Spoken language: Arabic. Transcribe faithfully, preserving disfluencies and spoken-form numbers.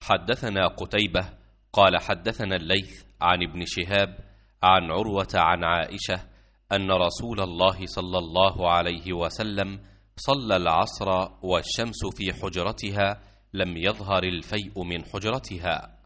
حدثنا قتيبة قال حدثنا الليث عن ابن شهاب عن عروة عن عائشة أن رسول الله صلى الله عليه وسلم صلى العصر والشمس في حجرتها لم يظهر الفيء من حجرتها.